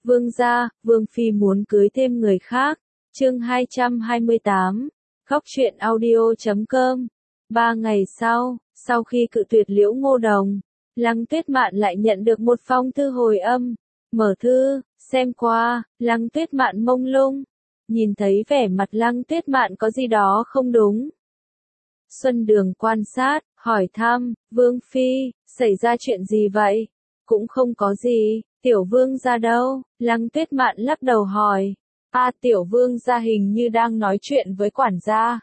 Vương gia, Vương Phi muốn cưới thêm người khác. Chương 228, khóc chuyện audio.com. 3 ngày sau khi cự tuyệt Liễu Ngô Đồng, Lăng Tuyết Mạn lại nhận được một phong thư hồi âm. Mở thư, xem qua, Lăng Tuyết Mạn mông lung, nhìn thấy vẻ mặt Lăng Tuyết Mạn có gì đó không đúng. Xuân Đường quan sát, hỏi thăm, Vương Phi, xảy ra chuyện gì vậy? Cũng không có gì, Tiểu Vương gia đâu? Lăng Tuyết Mạn lắc đầu hỏi. Tiểu Vương gia hình như đang nói chuyện với quản gia.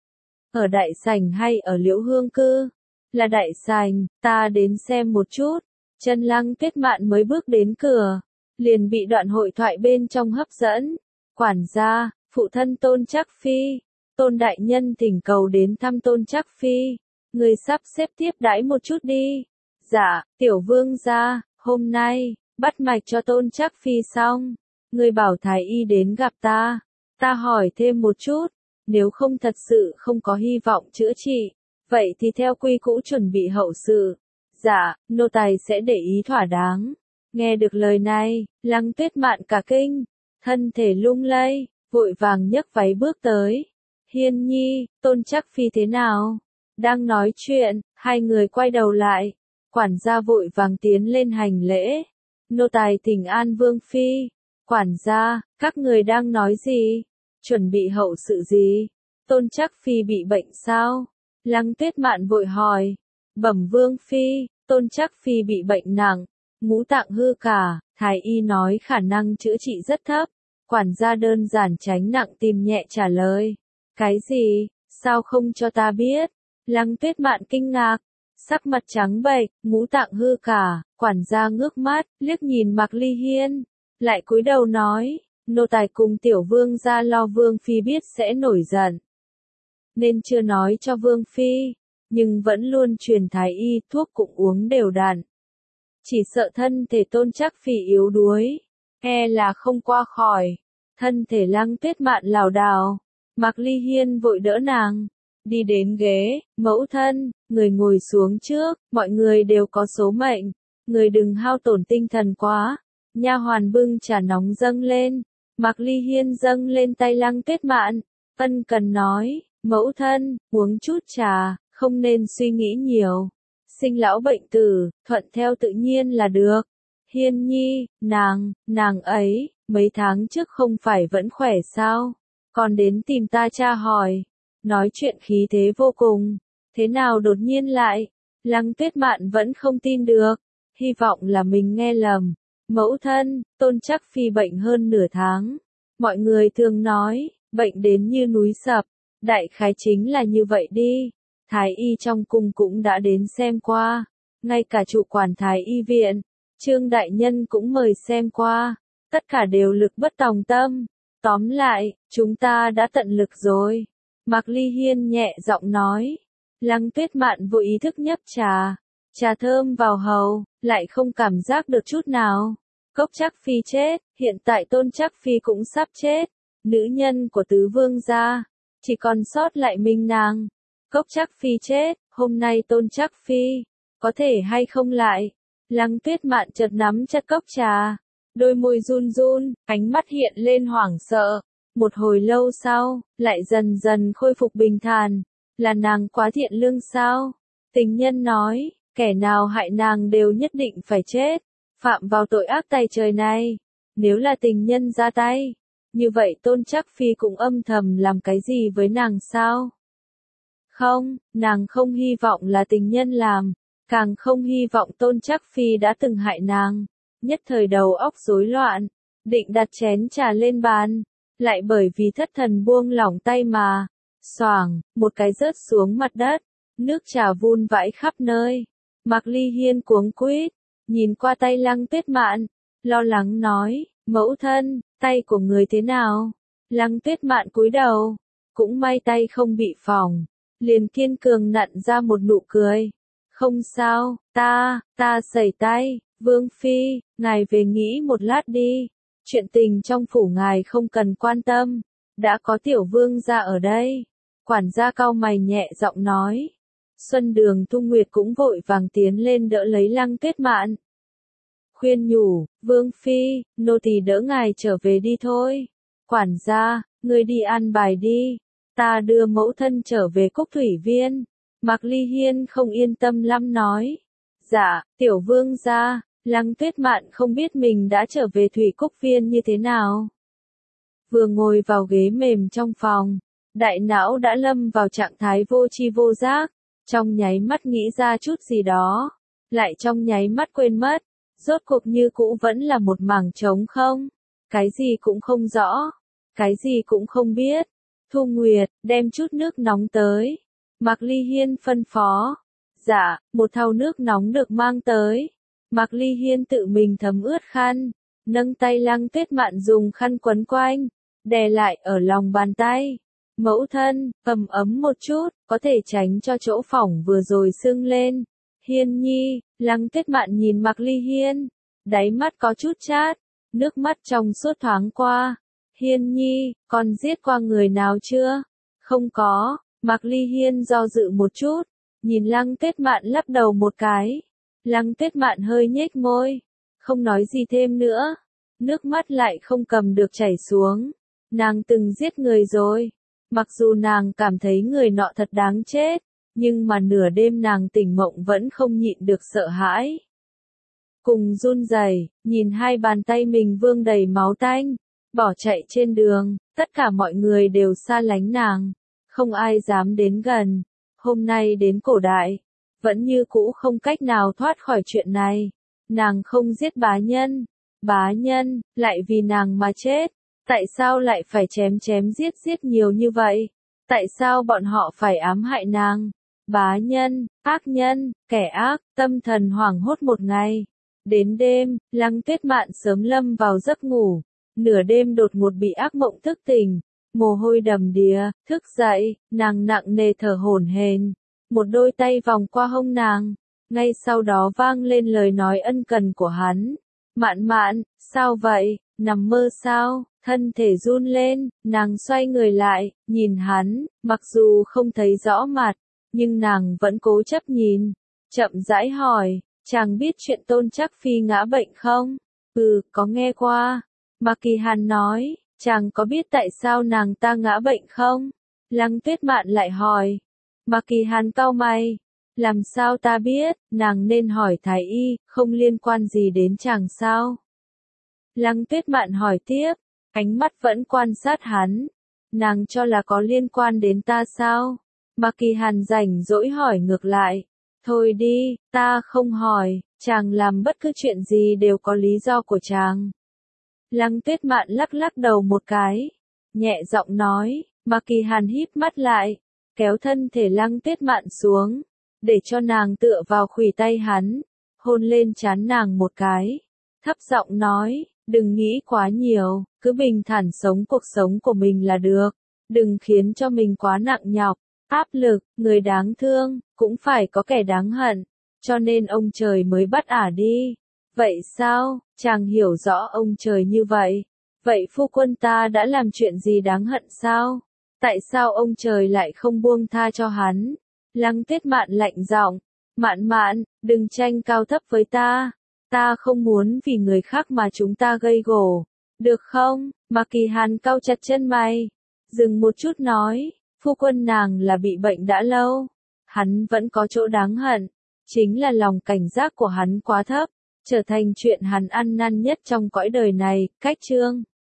Ở đại sảnh hay ở Liễu Hương cư? Là đại sảnh, ta đến xem một chút. Chân Lăng Tuyết Mạn mới bước đến cửa, liền bị đoạn hội thoại bên trong hấp dẫn. Quản gia, phụ thân Tôn Trác Phi, Tôn đại nhân thỉnh cầu đến thăm Tôn Trác Phi, người sắp xếp tiếp đãi một chút đi. Dạ, Tiểu Vương gia, hôm nay bắt mạch cho Tôn Trác Phi xong, người bảo thái y đến gặp ta. Ta hỏi thêm một chút, nếu không thật sự không có hy vọng chữa trị, vậy thì theo quy cũ chuẩn bị hậu sự. Dạ, nô tài sẽ để ý thỏa đáng. Nghe được lời này, Lăng Tuyết Mạn cả kinh, thân thể lung lay, vội vàng nhấc váy bước tới. Hiên nhi, Tôn Trác Phi thế nào? Đang nói chuyện, hai người quay đầu lại. Quản gia vội vàng tiến lên hành lễ. Nô tài thỉnh an Vương Phi. Quản gia, các người đang nói gì? Chuẩn bị hậu sự gì? Tôn Trác Phi bị bệnh sao? Lăng Tuyết Mạn vội hỏi. Bẩm Vương Phi, Tôn Trác Phi bị bệnh nặng, ngũ tạng hư cả, thái y nói khả năng chữa trị rất thấp. Quản gia đơn giản tránh nặng tim nhẹ trả lời. Cái gì? Sao không cho ta biết? Lăng Tuyết Mạn kinh ngạc, sắc mặt trắng bệch, ngũ tạng hư cả. Quản gia ngước mắt, liếc nhìn Mạc Ly Hiên, lại cúi đầu nói, nô tài cùng Tiểu Vương gia lo Vương Phi biết sẽ nổi giận, nên chưa nói cho Vương Phi, nhưng vẫn luôn truyền thái y thuốc cũng uống đều đặn. Chỉ sợ thân thể Tôn Trác Phi yếu đuối, e là không qua khỏi. Thân thể Lăng Tuyết Mạn lảo đảo, Mạc Ly Hiên vội đỡ nàng, đi đến ghế. Mẫu thân, người ngồi xuống trước, mọi người đều có số mệnh, người đừng hao tổn tinh thần quá. Nha hoàn bưng trà nóng dâng lên, Mạc Ly Hiên dâng lên tay Lăng Tuyết Mạn, ân cần nói, mẫu thân, uống chút trà, không nên suy nghĩ nhiều. Sinh lão bệnh tử, thuận theo tự nhiên là được. Hiên nhi, nàng ấy, mấy tháng trước không phải vẫn khỏe sao? Còn đến tìm ta tra hỏi. Nói chuyện khí thế vô cùng. Thế nào đột nhiên lại? Lăng Tuyết Mạn vẫn không tin được. Hy vọng là mình nghe lầm. Mẫu thân, Tôn Trác Phi bệnh hơn nửa tháng. Mọi người thường nói, bệnh đến như núi sập. Đại khái chính là như vậy đi. Thái y trong cung cũng đã đến xem qua. Ngay cả chủ quản Thái y viện, Trương đại nhân cũng mời xem qua. Tất cả đều lực bất tòng tâm. Tóm lại, chúng ta đã tận lực rồi. Mạc Ly Hiên nhẹ giọng nói. Lăng Tuyết Mạn vô ý thức nhấp trà. Trà thơm vào hầu, lại không cảm giác được chút nào. Cốc Trác Phi chết, hiện tại Tôn Trác Phi cũng sắp chết. Nữ nhân của tứ vương gia, chỉ còn sót lại mình nàng. Cốc Trác Phi chết, hôm nay Tôn Trác Phi, có thể hay không lại? Lăng Tuyết Mạn chợt nắm chặt cốc trà, đôi môi run run, ánh mắt hiện lên hoảng sợ. Một hồi lâu sau, lại dần dần khôi phục bình thản. Là nàng quá thiện lương sao? Tình nhân nói, kẻ nào hại nàng đều nhất định phải chết, phạm vào tội ác tày trời này. Nếu là tình nhân ra tay, như vậy Tôn Trác Phi cũng âm thầm làm cái gì với nàng sao? Không, nàng không hy vọng là tình nhân làm, càng không hy vọng Tôn Trác Phi đã từng hại nàng. Nhất thời đầu óc rối loạn, định đặt chén trà lên bàn, lại bởi vì thất thần buông lỏng tay mà, xoảng, một cái rớt xuống mặt đất, nước trà vun vãi khắp nơi. Mạc Ly Hiên cuống quýt, nhìn qua tay Lăng Tuyết Mạn, lo lắng nói, mẫu thân, tay của người thế nào? Lăng Tuyết Mạn cúi đầu, cũng may tay không bị phỏng, liền kiên cường nặn ra một nụ cười. Không sao, ta sẩy tay. Vương Phi, ngài về nghĩ một lát đi. Chuyện tình trong phủ ngài không cần quan tâm. Đã có Tiểu Vương gia ở đây. Quản gia cau mày nhẹ giọng nói. Xuân Đường Thu Nguyệt cũng vội vàng tiến lên đỡ lấy Lăng Tuyết Mạn. khuyên nhủ, Vương Phi, nô tỳ đỡ ngài trở về đi thôi. Quản gia, ngươi đi an bài đi, ta đưa mẫu thân trở về Cúc Thủy Viên. Mạc Ly Hiên không yên tâm lắm nói. Dạ, tiểu vương gia, Lăng Tuyết Mạn không biết mình đã trở về Thủy Cúc Viên như thế nào. Vừa ngồi vào ghế mềm trong phòng, đại não đã lâm vào trạng thái vô tri vô giác, trong nháy mắt nghĩ ra chút gì đó, lại trong nháy mắt quên mất, rốt cuộc như cũ vẫn là một mảng trống không, cái gì cũng không rõ, cái gì cũng không biết. Thu Nguyệt, đem chút nước nóng tới. Mạc Ly Hiên phân phó. Dạ, một thau nước nóng được mang tới. Mạc Ly Hiên tự mình thấm ướt khăn, nâng tay Lăng Tuyết Mạn dùng khăn quấn quanh, đè lại ở lòng bàn tay. Mẫu thân, cầm ấm một chút, có thể tránh cho chỗ phỏng vừa rồi sưng lên. Hiên nhi, Lăng Tuyết Mạn nhìn Mạc Ly Hiên, đáy mắt có chút chát, nước mắt trong suốt thoáng qua. Hiên nhi, con giết qua người nào chưa? Không có. Mạc Ly Hiên do dự một chút, nhìn Lăng Tuyết Mạn lắc đầu một cái. Lăng Tuyết Mạn hơi nhếch môi, không nói gì thêm nữa. Nước mắt lại không cầm được chảy xuống. Nàng từng giết người rồi. Mặc dù nàng cảm thấy người nọ thật đáng chết, nhưng mà nửa đêm nàng tỉnh mộng vẫn không nhịn được sợ hãi. Cùng run rẩy, nhìn hai bàn tay mình vương đầy máu tanh, bỏ chạy trên đường, tất cả mọi người đều xa lánh nàng, không ai dám đến gần. Hôm nay đến cổ đại, vẫn như cũ không cách nào thoát khỏi chuyện này. Nàng không giết bá nhân, lại vì nàng mà chết. Tại sao lại phải chém chém giết nhiều như vậy? Tại sao bọn họ phải ám hại nàng? Bá nhân, ác nhân, kẻ ác, tâm thần hoảng hốt một ngày. Đến đêm, Lăng Tuyết Mạn sớm lâm vào giấc ngủ. Nửa đêm đột ngột bị ác mộng thức tỉnh. Mồ hôi đầm đìa, thức dậy, nàng nặng nề thở hổn hển. Một đôi tay vòng qua hông nàng. Ngay sau đó vang lên lời nói ân cần của hắn. Mạn mạn, sao vậy, nằm mơ sao? Thân thể run lên, nàng xoay người lại, nhìn hắn, mặc dù không thấy rõ mặt, nhưng nàng vẫn cố chấp nhìn. Chậm rãi hỏi, chàng biết chuyện Tôn Trắc Phi ngã bệnh không? Có nghe qua. Mạc Kỳ Hàn nói, chàng có biết tại sao nàng ta ngã bệnh không? Lăng Tuyết Mạn lại hỏi. Mạc Kỳ Hàn cau mày. Làm sao ta biết, nàng nên hỏi thái y, không liên quan gì đến chàng sao? Lăng Tuyết Mạn hỏi tiếp, ánh mắt vẫn quan sát hắn. Nàng cho là có liên quan đến ta sao? Mạc Kỳ Hàn rảnh rỗi hỏi ngược lại. Thôi đi, ta không hỏi, chàng làm bất cứ chuyện gì đều có lý do của chàng. Lăng Tuyết Mạn lắc lắc đầu một cái, nhẹ giọng nói. Mạc Kỳ Hàn híp mắt lại, kéo thân thể Lăng Tuyết Mạn xuống, để cho nàng tựa vào khuỷu tay hắn, hôn lên trán nàng một cái, thấp giọng nói, đừng nghĩ quá nhiều, cứ bình thản sống cuộc sống của mình là được, đừng khiến cho mình quá nặng nhọc, áp lực, người đáng thương, cũng phải có kẻ đáng hận, cho nên ông trời mới bắt ả đi. Vậy sao, chàng hiểu rõ ông trời như vậy, vậy phu quân ta đã làm chuyện gì đáng hận sao? Tại sao ông trời lại không buông tha cho hắn? Lăng Tuyết Mạn lạnh giọng, Mạn mạn, đừng tranh cao thấp với ta. Ta không muốn vì người khác mà chúng ta gây gổ. Được không? Mạc Kỳ Hàn cau chặt chân mày. Dừng một chút nói, phu quân nàng là bị bệnh đã lâu. Hắn vẫn có chỗ đáng hận. Chính là lòng cảnh giác của hắn quá thấp. Trở thành chuyện hắn ăn năn nhất trong cõi đời này. Cách chương